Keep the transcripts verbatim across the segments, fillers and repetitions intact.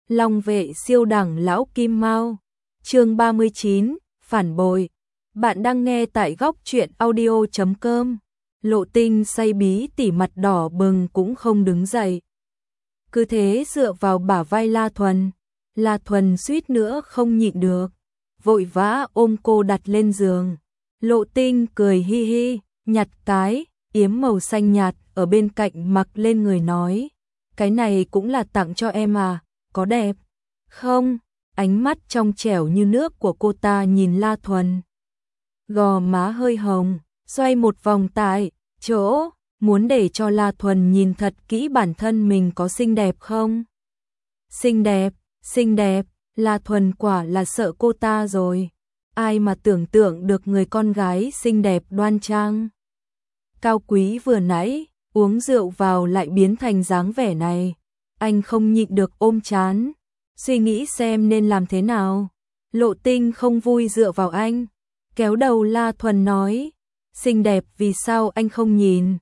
Long vệ siêu đẳng lão kim mao. Chương ba mươi chín, phản bội. Bạn đang nghe tại góc truyện audio chấm com. Lộ Tinh say bí tỉ mặt đỏ bừng cũng không đứng dậy. Cứ thế dựa vào bả vai La Thuần. La Thuần suýt nữa không nhịn được, vội vã ôm cô đặt lên giường. Lộ Tinh cười hi hi, nhặt cái yếm màu xanh nhạt ở bên cạnh mặc lên người nói: "Cái này cũng là tặng cho em à, có đẹp không?" Ánh mắt trong trẻo như nước của cô ta nhìn La Thuần. Gò má hơi hồng, xoay một vòng tại chỗ, muốn để cho La Thuần nhìn thật kỹ bản thân mình có xinh đẹp không. Xinh đẹp, xinh đẹp, La Thuần quả là sợ cô ta rồi. Ai mà tưởng tượng được người con gái xinh đẹp đoan trang, cao quý vừa nãy, uống rượu vào lại biến thành dáng vẻ này. Anh không nhịn được ôm chán, suy nghĩ xem nên làm thế nào. Lộ Tinh không vui dựa vào anh, kéo đầu La Thuần nói: "Xinh đẹp vì sao anh không nhìn?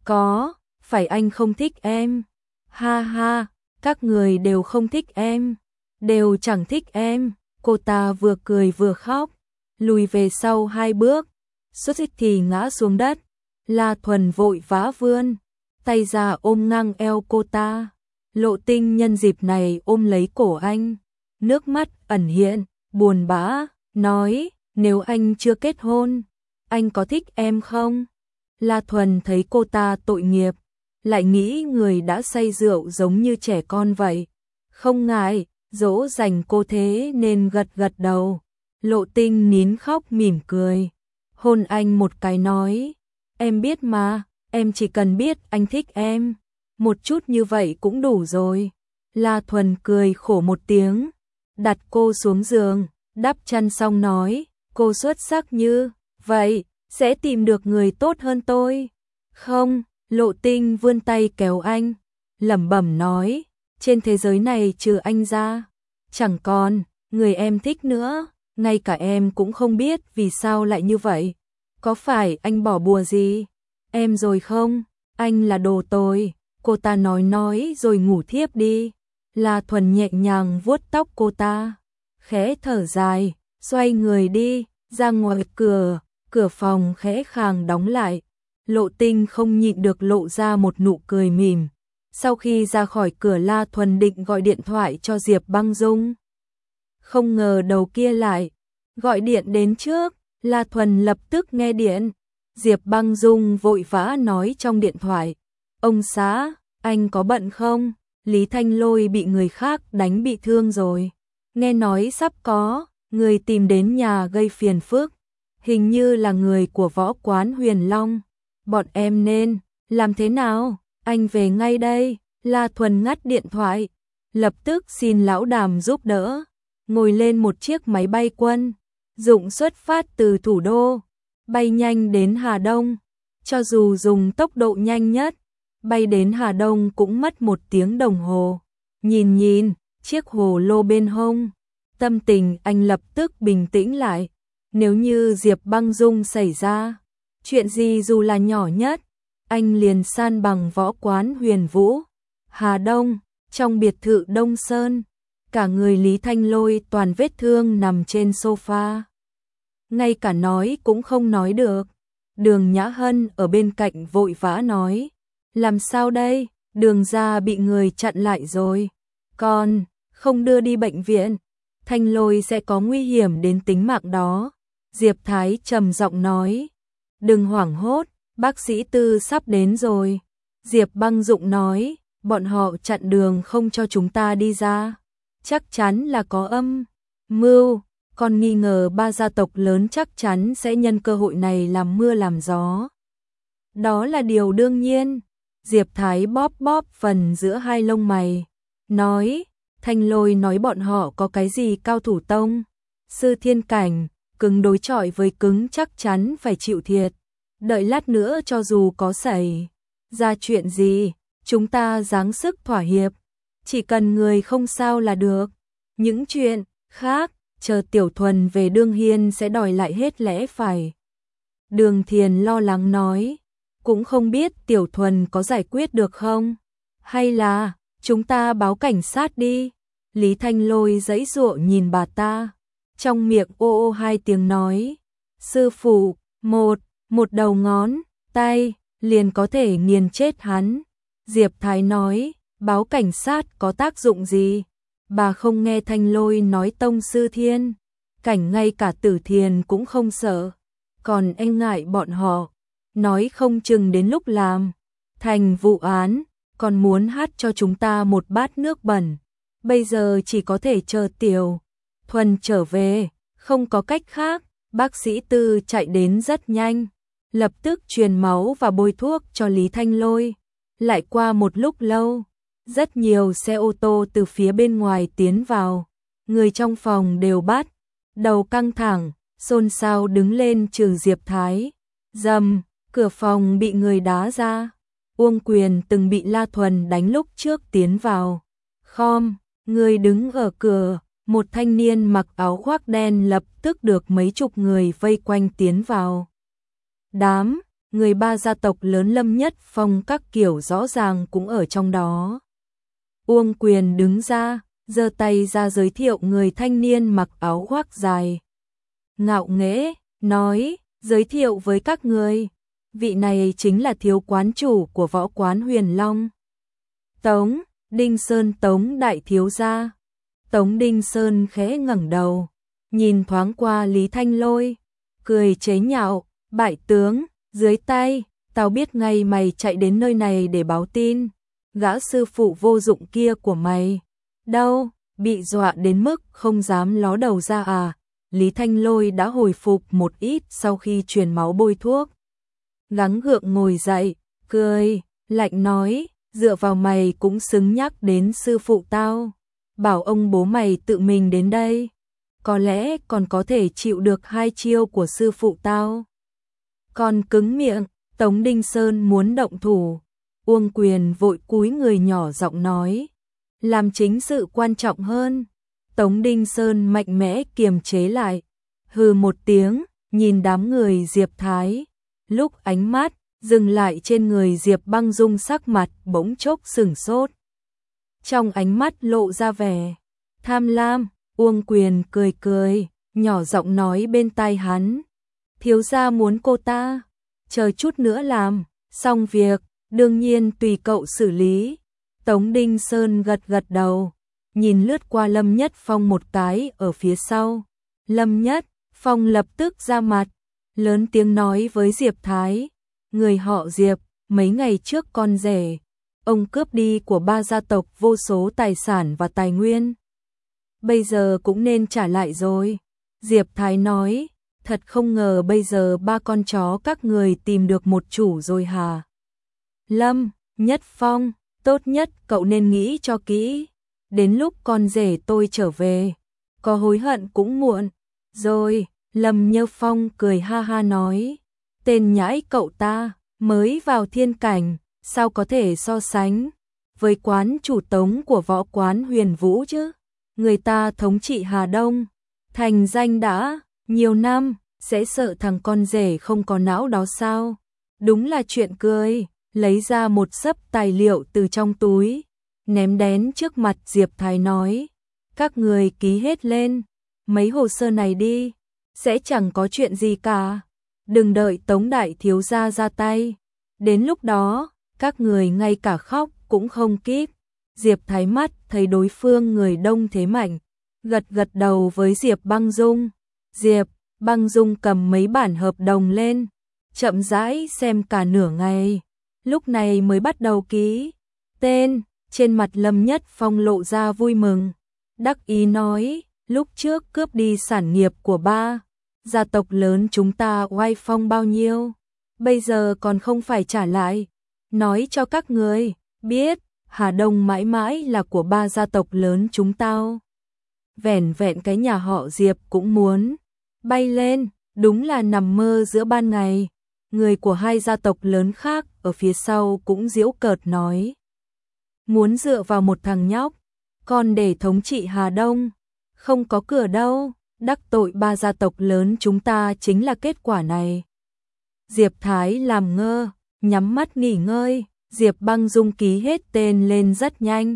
Có phải anh không thích em? Ha ha, các người đều không thích em, đều chẳng thích em." Cô ta vừa cười vừa khóc, lùi về sau hai bước, suýt thì ngã xuống đất. La Thuần vội vã vươn tay ra ôm ngang eo cô ta. Lộ Tinh nhân dịp này ôm lấy cổ anh, nước mắt ẩn hiện, buồn bã, nói: "Nếu anh chưa kết hôn, anh có thích em không?" La Thuần thấy cô ta tội nghiệp, lại nghĩ người đã say rượu giống như trẻ con vậy, không ngại dỗ dành cô thế nên gật gật đầu. Lộ Tinh nín khóc mỉm cười, hôn anh một cái nói: "Em biết mà, em chỉ cần biết anh thích em, một chút như vậy cũng đủ rồi." La Thuần cười khổ một tiếng, đặt cô xuống giường, đắp chăn xong nói: "Cô xuất sắc như vậy, sẽ tìm được người tốt hơn tôi không?" Lộ Tinh vươn tay kéo anh, lẩm bẩm nói: "Trên thế giới này trừ anh ra, chẳng còn người em thích nữa, ngay cả em cũng không biết vì sao lại như vậy. Có phải anh bỏ bùa gì em rồi không? Anh là đồ tồi." Cô ta nói nói rồi ngủ thiếp đi. La Thuần nhẹ nhàng vuốt tóc cô ta, khẽ thở dài, xoay người đi ra ngoài cửa. Cửa phòng khẽ khàng đóng lại. Lộ Tinh không nhịn được lộ ra một nụ cười mỉm. Sau khi ra khỏi cửa, La Thuần định gọi điện thoại cho Diệp Băng Dung, không ngờ đầu kia lại gọi điện đến trước. La Thuần lập tức nghe điện. Diệp Băng Dung vội vã nói trong điện thoại: "Ông xã, anh có bận không? Lý Thanh Lôi bị người khác đánh bị thương rồi. Nghe nói sắp có người tìm đến nhà gây phiền phức, hình như là người của võ quán Huyền Long. Bọn em nên làm thế nào? Anh về ngay đây." La Thuần ngắt điện thoại, lập tức xin lão Đàm giúp đỡ, ngồi lên một chiếc máy bay quân dụng xuất phát từ thủ đô, bay nhanh đến Hà Đông. Cho dù dùng tốc độ nhanh nhất, bay đến Hà Đông cũng mất một tiếng đồng hồ. Nhìn nhìn chiếc hồ lô bên hông, tâm tình anh lập tức bình tĩnh lại. Nếu như Diệp Băng Dung xảy ra chuyện gì dù là nhỏ nhất, anh liền san bằng võ quán Huyền Vũ. Hà Đông, trong biệt thự Đông Sơn, cả người Lý Thanh Lôi toàn vết thương nằm trên sofa, ngay cả nói cũng không nói được. Đường Nhã Hân ở bên cạnh vội vã nói: "Làm sao đây? Đường gia bị người chặn lại rồi, còn không đưa đi bệnh viện, Thanh Lôi sẽ có nguy hiểm đến tính mạng đó." Diệp Thái trầm giọng nói: "Đừng hoảng hốt, bác sĩ Tư sắp đến rồi." Diệp Băng Dụng nói: "Bọn họ chặn đường không cho chúng ta đi ra, chắc chắn là có âm mưu, còn nghi ngờ ba gia tộc lớn chắc chắn sẽ nhân cơ hội này làm mưa làm gió. Đó là điều đương nhiên." Diệp Thái bóp bóp phần giữa hai lông mày, nói: "Thanh Lôi nói bọn họ có cái gì cao thủ tông sư thiên cảnh, cứng đối chọi với cứng chắc chắn phải chịu thiệt. Đợi lát nữa cho dù có xảy ra chuyện gì, chúng ta dáng sức thỏa hiệp, chỉ cần người không sao là được. Những chuyện khác, chờ Tiểu Thuần về Đương Hiên sẽ đòi lại hết lẽ phải." Đường Thiền lo lắng nói: "Cũng không biết Tiểu Thuần có giải quyết được không? Hay là chúng ta báo cảnh sát đi?" Lý Thanh Lôi giãy giụa nhìn bà ta, trong miệng ô ô hai tiếng nói, sư phụ, một, một đầu ngón tay liền có thể nghiền chết hắn. Diệp Thái nói, báo cảnh sát có tác dụng gì? Bà không nghe Thanh Lôi nói tông sư thiên cảnh ngay cả Tử Thiền cũng không sợ, còn e ngại bọn họ, nói không chừng đến lúc làm thành vụ án, còn muốn hát cho chúng ta một bát nước bẩn. Bây giờ chỉ có thể chờ Tiểu Thuần trở về, không có cách khác. Bác sĩ Tư chạy đến rất nhanh, lập tức truyền máu và bôi thuốc cho Lý Thanh Lôi. Lại qua một lúc lâu, rất nhiều xe ô tô từ phía bên ngoài tiến vào, người trong phòng đều bắt đầu căng thẳng, xôn xao đứng lên trừ Diệp Thái. Dầm, cửa phòng bị người đá ra. Uông Quyền từng bị La Thuần đánh lúc trước tiến vào. Khom, người đứng ở cửa, một thanh niên mặc áo khoác đen lập tức được mấy chục người vây quanh tiến vào. Đám người ba gia tộc lớn Lâm Nhất Phong các kiểu rõ ràng cũng ở trong đó. Uông Quyền đứng ra, giơ tay ra giới thiệu người thanh niên mặc áo khoác dài. Ngạo nghễ, nói, giới thiệu với các người, vị này chính là thiếu quán chủ của võ quán Huyền Long. Tống Đinh Sơn, Tống đại thiếu gia. Tống Đinh Sơn khẽ ngẩng đầu, nhìn thoáng qua Lý Thanh Lôi, cười chế nhạo, bại tướng, dưới tay, tao biết ngay mày chạy đến nơi này để báo tin, gã sư phụ vô dụng kia của mày. Đâu, bị dọa đến mức không dám ló đầu ra à? Lý Thanh Lôi đã hồi phục một ít sau khi truyền máu bôi thuốc. Gắng gượng ngồi dậy, cười, lạnh nói, dựa vào mày cũng xứng nhắc đến sư phụ tao. Bảo ông bố mày tự mình đến đây, có lẽ còn có thể chịu được hai chiêu của sư phụ tao. Còn cứng miệng, Tống Đinh Sơn muốn động thủ. Uông Quyền vội cúi người nhỏ giọng nói, làm chính sự quan trọng hơn. Tống Đinh Sơn mạnh mẽ kiềm chế lại, hừ một tiếng, nhìn đám người Diệp Thái. Lúc ánh mắt dừng lại trên người Diệp Băng Dung, sắc mặt bỗng chốc sửng sốt. Trong ánh mắt lộ ra vẻ tham lam. Uông Quyền cười cười, nhỏ giọng nói bên tai hắn, thiếu gia muốn cô ta chờ chút nữa làm xong việc, đương nhiên tùy cậu xử lý. Tống Đinh Sơn gật gật đầu, nhìn lướt qua Lâm Nhất Phong một cái ở phía sau. Lâm Nhất Phong lập tức ra mặt, lớn tiếng nói với Diệp Thái, người họ Diệp, mấy ngày trước con rể ông cướp đi của ba gia tộc vô số tài sản và tài nguyên, bây giờ cũng nên trả lại rồi. Diệp Thái nói, thật không ngờ bây giờ ba con chó các người tìm được một chủ rồi hả? Lâm Nhất Phong, tốt nhất cậu nên nghĩ cho kỹ, đến lúc con rể tôi trở về, có hối hận cũng muộn. Rồi, Lâm Nhất Phong cười ha ha nói, tên nhãi cậu ta, mới vào thiên cảnh, sao có thể so sánh với quán chủ Tống của võ quán Huyền Vũ chứ? Người ta thống trị Hà Đông, thành danh đã nhiều năm, sẽ sợ thằng con rể không có não đó sao? Đúng là chuyện cười. Lấy ra một xấp tài liệu từ trong túi, ném đến trước mặt Diệp Thái nói, các người ký hết lên mấy hồ sơ này đi, sẽ chẳng có chuyện gì cả. Đừng đợi Tống đại thiếu gia ra tay, đến lúc đó các người ngay cả khóc cũng không kịp. Diệp Thái mắt thấy đối phương người đông thế mạnh, gật gật đầu với Diệp Băng Dung. Diệp Băng Dung cầm mấy bản hợp đồng lên, chậm rãi xem cả nửa ngày, lúc này mới bắt đầu ký tên. Trên mặt Lâm Nhất Phong lộ ra vui mừng, đắc ý nói, lúc trước cướp đi sản nghiệp của ba gia tộc lớn chúng ta oai phong bao nhiêu, bây giờ còn không phải trả lại. Nói cho các người biết, Hà Đông mãi mãi là của ba gia tộc lớn chúng tao. Vẻn vẹn cái nhà họ Diệp cũng muốn bay lên, đúng là nằm mơ giữa ban ngày. Người của hai gia tộc lớn khác ở phía sau cũng giễu cợt nói, muốn dựa vào một thằng nhóc còn để thống trị Hà Đông, không có cửa đâu, đắc tội ba gia tộc lớn chúng ta chính là kết quả này. Diệp Thái làm ngơ, nhắm mắt nghỉ ngơi. Diệp Băng Dung ký hết tên lên rất nhanh,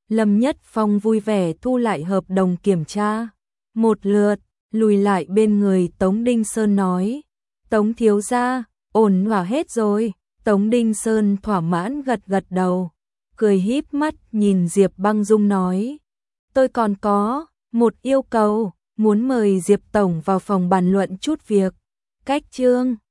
Lâm Nhất Phong vui vẻ thu lại hợp đồng kiểm tra. Một lượt, lùi lại bên người Tống Đinh Sơn nói. Tống thiếu gia, ổn thỏa hết rồi. Tống Đinh Sơn thỏa mãn gật gật đầu, cười híp mắt nhìn Diệp Băng Dung nói. Tôi còn có một yêu cầu, muốn mời Diệp Tổng vào phòng bàn luận chút việc. Cách chương